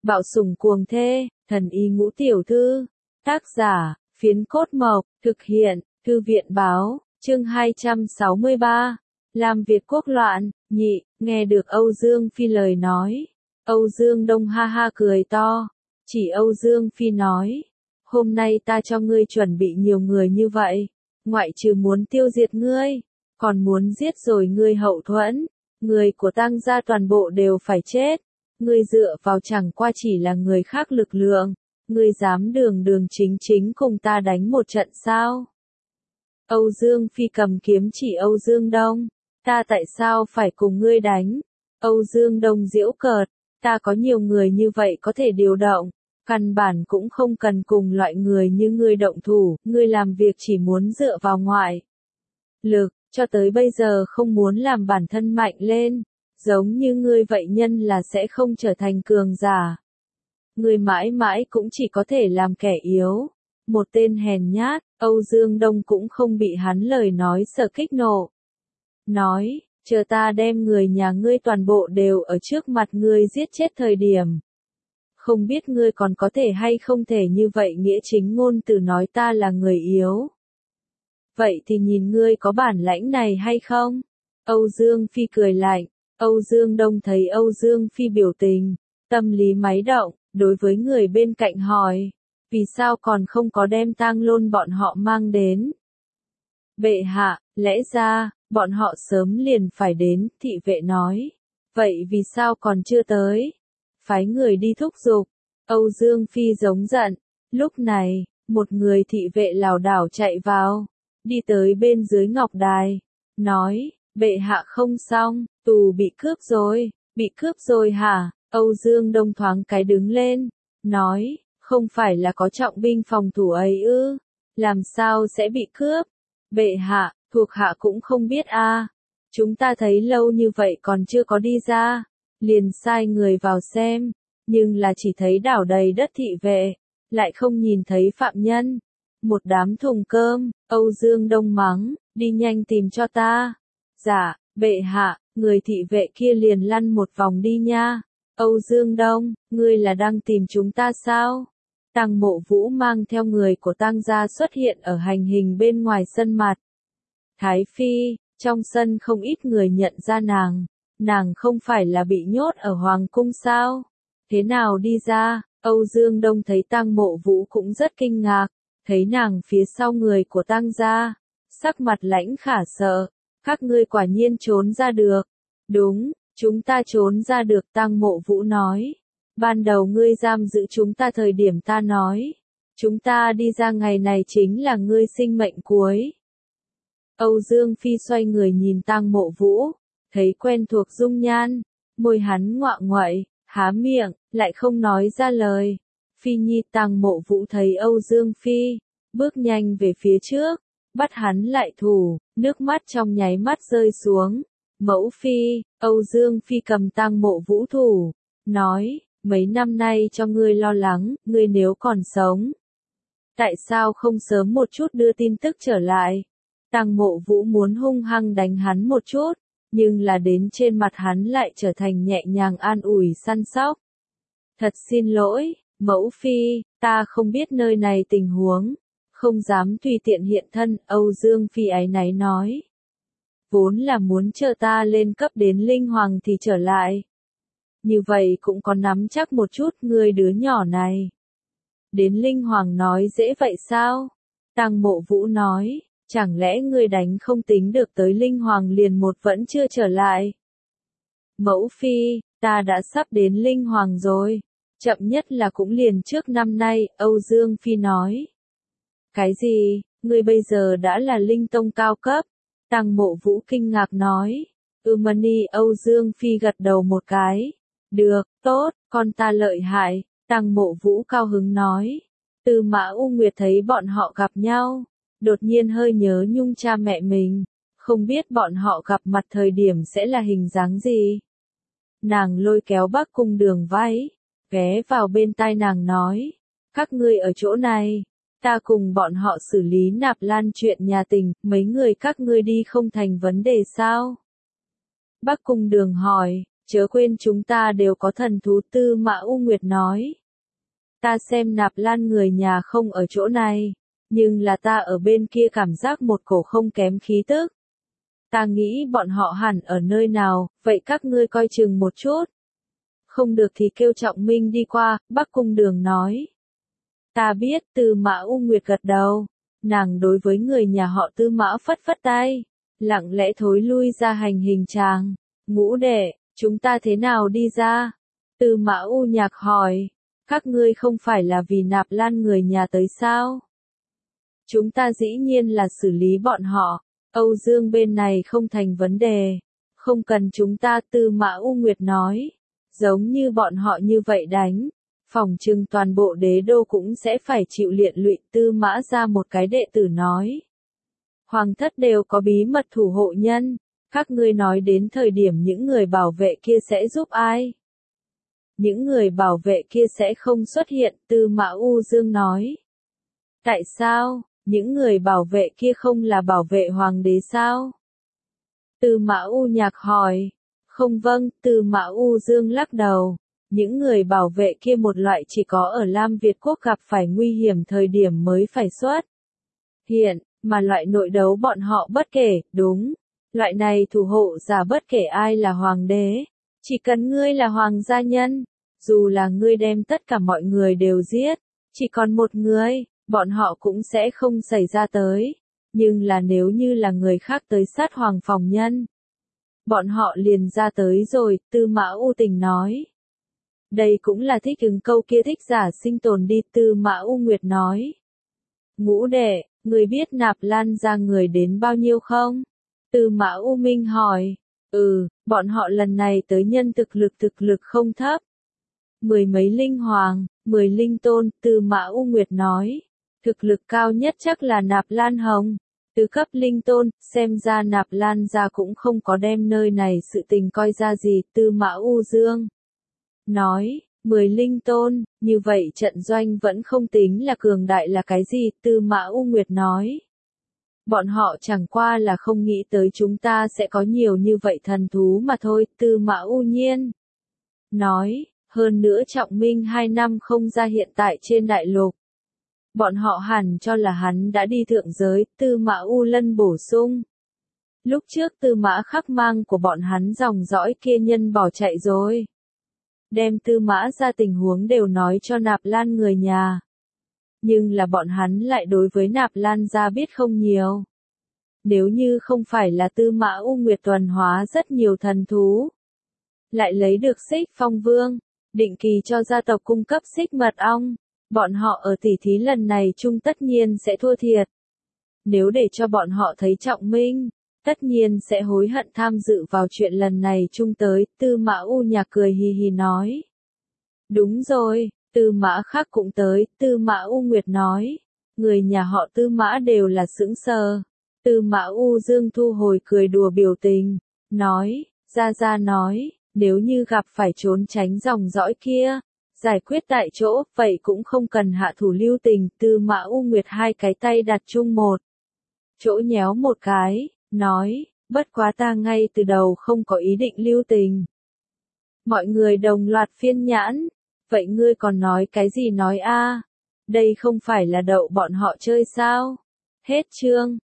Bạo sủng cuồng thê, thần y ngũ tiểu thư. Tác giả, Phiến Cốt Mộc, thực hiện, Thư viện báo, chương 263. Làm Việt quốc loạn, nhị, nghe được Âu Dương Phi lời nói. Âu Dương Đông ha ha cười to, chỉ Âu Dương Phi nói. Hôm nay ta cho ngươi chuẩn bị nhiều người như vậy, ngoại trừ muốn tiêu diệt ngươi, còn muốn giết rồi ngươi hậu thuẫn, người của Tang gia toàn bộ đều phải chết. Ngươi dựa vào chẳng qua chỉ là người khác lực lượng, ngươi dám đường đường chính chính cùng ta đánh một trận sao? Âu Dương Phi cầm kiếm chỉ Âu Dương Đông, ta tại sao phải cùng ngươi đánh? Âu Dương Đông giễu cợt, ta có nhiều người như vậy có thể điều động, căn bản cũng không cần cùng loại người như ngươi động thủ, ngươi làm việc chỉ muốn dựa vào ngoại lực, cho tới bây giờ không muốn làm bản thân mạnh lên, giống như ngươi vậy nhân là sẽ không trở thành cường giả. Ngươi mãi mãi cũng chỉ có thể làm kẻ yếu, một tên hèn nhát. Âu Dương Đông cũng không bị hắn lời nói sợ kích nộ. Nói, chờ ta đem người nhà ngươi toàn bộ đều ở trước mặt ngươi giết chết thời điểm. Không biết ngươi còn có thể hay không thể như vậy nghĩa chính ngôn từ nói ta là người yếu. Vậy thì nhìn ngươi có bản lãnh này hay không? Âu Dương Phi cười lạnh. Âu Dương Đông thấy Âu Dương Phi biểu tình, tâm lý máy động, đối với người bên cạnh hỏi, vì sao còn không có đem Tang Lôn bọn họ mang đến? Bệ hạ, lẽ ra, bọn họ sớm liền phải đến, thị vệ nói. Vậy vì sao còn chưa tới? Phái người đi thúc giục. Âu Dương Phi giống giận. Lúc này, một người thị vệ lảo đảo chạy vào, đi tới bên dưới ngọc đài, nói, bệ hạ không xong, tù bị cướp rồi hả? Âu Dương Đông thoáng cái đứng lên, nói, không phải là có trọng binh phòng thủ ấy ư, làm sao sẽ bị cướp? Bệ hạ, thuộc hạ cũng không biết a. Chúng ta thấy lâu như vậy còn chưa có đi ra, liền sai người vào xem, nhưng là chỉ thấy đảo đầy đất thị vệ, lại không nhìn thấy phạm nhân. Một đám thùng cơm. Âu Dương Đông mắng, đi nhanh tìm cho ta. Dạ, bệ hạ. Người thị vệ kia liền lăn một vòng đi nha. Âu Dương Đông, ngươi là đang tìm chúng ta sao? Tang Mộ Vũ mang theo người của Tang gia xuất hiện ở hành hình bên ngoài sân mặt. Thái Phi, trong sân không ít người nhận ra nàng không phải là bị nhốt ở Hoàng cung sao? Thế nào đi ra? Âu Dương Đông thấy Tang Mộ Vũ cũng rất kinh ngạc, thấy nàng phía sau người của Tang gia, sắc mặt lãnh khả sợ. Các ngươi quả nhiên trốn ra được. Đúng, chúng ta trốn ra được, Tang Mộ Vũ nói. Ban đầu ngươi giam giữ chúng ta thời điểm ta nói, chúng ta đi ra ngày này chính là ngươi sinh mệnh cuối. Âu Dương Phi xoay người nhìn Tang Mộ Vũ, thấy quen thuộc dung nhan, môi hắn ngoạ ngoậy, há miệng, lại không nói ra lời. Phi Nhi. Tang Mộ Vũ thấy Âu Dương Phi, bước nhanh về phía trước, bắt hắn lại thủ, nước mắt trong nháy mắt rơi xuống. Mẫu Phi. Âu Dương Phi cầm Tang Mộ Vũ thủ, nói, mấy năm nay cho ngươi lo lắng, ngươi nếu còn sống, tại sao không sớm một chút đưa tin tức trở lại? Tang Mộ Vũ muốn hung hăng đánh hắn một chút, nhưng là đến trên mặt hắn lại trở thành nhẹ nhàng an ủi săn sóc. Thật xin lỗi, mẫu Phi, ta không biết nơi này tình huống, không dám tùy tiện hiện thân. Âu Dương Phi áy náy nói. Vốn là muốn chờ ta lên cấp đến Linh Hoàng thì trở lại. Như vậy cũng có nắm chắc một chút, ngươi đứa nhỏ này. Đến Linh Hoàng nói dễ vậy sao? Tang Mộ Vũ nói, chẳng lẽ ngươi đánh không tính được tới Linh Hoàng liền một vẫn chưa trở lại? Mẫu Phi, ta đã sắp đến Linh Hoàng rồi, chậm nhất là cũng liền trước năm nay. Âu Dương Phi nói. Cái gì, ngươi bây giờ đã là Linh Tông cao cấp? Tang Mộ Vũ kinh ngạc nói. Mani. Âu Dương Phi gật đầu một cái. Được, tốt, con ta lợi hại. Tang Mộ Vũ cao hứng nói. Tư Mã U Nguyệt thấy bọn họ gặp nhau, đột nhiên hơi nhớ nhung cha mẹ mình, không biết bọn họ gặp mặt thời điểm sẽ là hình dáng gì. Nàng lôi kéo Bắc Cung Đường váy, ghé vào bên tai nàng nói, các ngươi ở chỗ này, ta cùng bọn họ xử lý Nạp Lan chuyện nhà tình, mấy người các ngươi đi không thành vấn đề sao? Bắc Cung Đường hỏi, Chớ quên chúng ta đều có thần thú, Tư Mã U Nguyệt nói. Ta xem Nạp Lan người nhà không ở chỗ này, nhưng là ta ở bên kia cảm giác một cổ không kém khí tức. Ta nghĩ bọn họ hẳn ở nơi nào, vậy các ngươi coi chừng một chút. Không được thì kêu Trọng Minh đi qua, Bắc Cung Đường nói. Ta biết, Tư Mã U Nguyệt gật đầu. Nàng đối với người nhà họ Tư Mã phất phất tay, lặng lẽ thối lui ra hành hình tràng. Ngũ đệ, chúng ta thế nào đi ra? Tư Mã U Nhạc hỏi. Các ngươi không phải là vì Nạp Lan người nhà tới sao? Chúng ta dĩ nhiên là xử lý bọn họ. Âu Dương bên này không thành vấn đề. Không cần chúng ta, Tư Mã U Nguyệt nói. Giống như bọn họ như vậy đánh. Phòng trừng toàn bộ đế đô cũng sẽ phải chịu liện lụy, Tư Mã ra một cái đệ tử nói. Hoàng thất đều có bí mật thủ hộ nhân. Các ngươi nói đến thời điểm những người bảo vệ kia sẽ giúp ai? Những người bảo vệ kia sẽ không xuất hiện, Tư Mã U Dương nói. Tại sao? Những người bảo vệ kia không là bảo vệ hoàng đế sao? Tư Mã U Nhạc hỏi. Không vâng, Tư Mã U Dương lắc đầu. Những người bảo vệ kia một loại chỉ có ở Lam Việt Quốc gặp phải nguy hiểm thời điểm mới phải xuất hiện, mà loại nội đấu bọn họ bất kể, đúng. Loại này thủ hộ giả bất kể ai là hoàng đế. Chỉ cần ngươi là hoàng gia nhân, dù là ngươi đem tất cả mọi người đều giết, chỉ còn một người, bọn họ cũng sẽ không xảy ra tới. Nhưng là nếu như là người khác tới sát hoàng phòng nhân, bọn họ liền ra tới rồi, Tư Mã U Tình nói. Đây cũng là thích ứng câu kia thích giả sinh tồn đi, Tư Mã U Nguyệt nói. Ngũ đệ, người biết Nạp Lan ra người đến bao nhiêu không? Tư Mã U Minh hỏi. Bọn họ lần này tới nhân thực lực không thấp. 10 mấy linh hoàng, 10 linh tôn, Tư Mã U Nguyệt nói. Thực lực cao nhất chắc là Nạp Lan Hồng. Tứ cấp linh tôn, xem ra Nạp Lan ra cũng không có đem nơi này sự tình coi ra gì, Tư Mã U Dương nói, 10 linh tôn, như vậy trận doanh vẫn không tính là cường đại là cái gì, Tư Mã U Nguyệt nói. Bọn họ chẳng qua là không nghĩ tới chúng ta sẽ có nhiều như vậy thần thú mà thôi, Tư Mã U Nhiên nói, hơn nữa Trọng Minh 2 năm không ra hiện tại trên đại lục. Bọn họ hẳn cho là hắn đã đi thượng giới, Tư Mã U Lân bổ sung. Lúc trước Tư Mã Khắc mang của bọn hắn dòng dõi kia nhân bỏ chạy rồi. Đem Tư Mã ra tình huống đều nói cho Nạp Lan người nhà. Nhưng là bọn hắn lại đối với Nạp Lan gia biết không nhiều. Nếu như không phải là Tư Mã U Nguyệt tuần hóa rất nhiều thần thú, lại lấy được Xích Phong Vương, định kỳ cho gia tộc cung cấp xích mật ong, bọn họ ở tỉ thí lần này chung tất nhiên sẽ thua thiệt. Nếu để cho bọn họ thấy Trọng Minh, tất nhiên sẽ hối hận tham dự vào chuyện lần này chung tới, Tư Mã U Nhạc cười hì hì nói. Đúng rồi, Tư Mã Khắc cũng tới, Tư Mã U Nguyệt nói. Người nhà họ Tư Mã đều là sững sờ. Tư Mã U Dương thu hồi cười đùa biểu tình, nói, Gia nói, nếu như gặp phải trốn tránh dòng dõi kia, giải quyết tại chỗ, vậy cũng không cần hạ thủ lưu tình, Tư Mã U Nguyệt hai cái tay đặt chung một chỗ nhéo một cái, nói, bất quá ta ngay từ đầu không có ý định lưu tình. Mọi người đồng loạt phiên nhãn, vậy ngươi còn nói cái gì nói a? Đây không phải là đậu bọn họ chơi sao? Hết chương.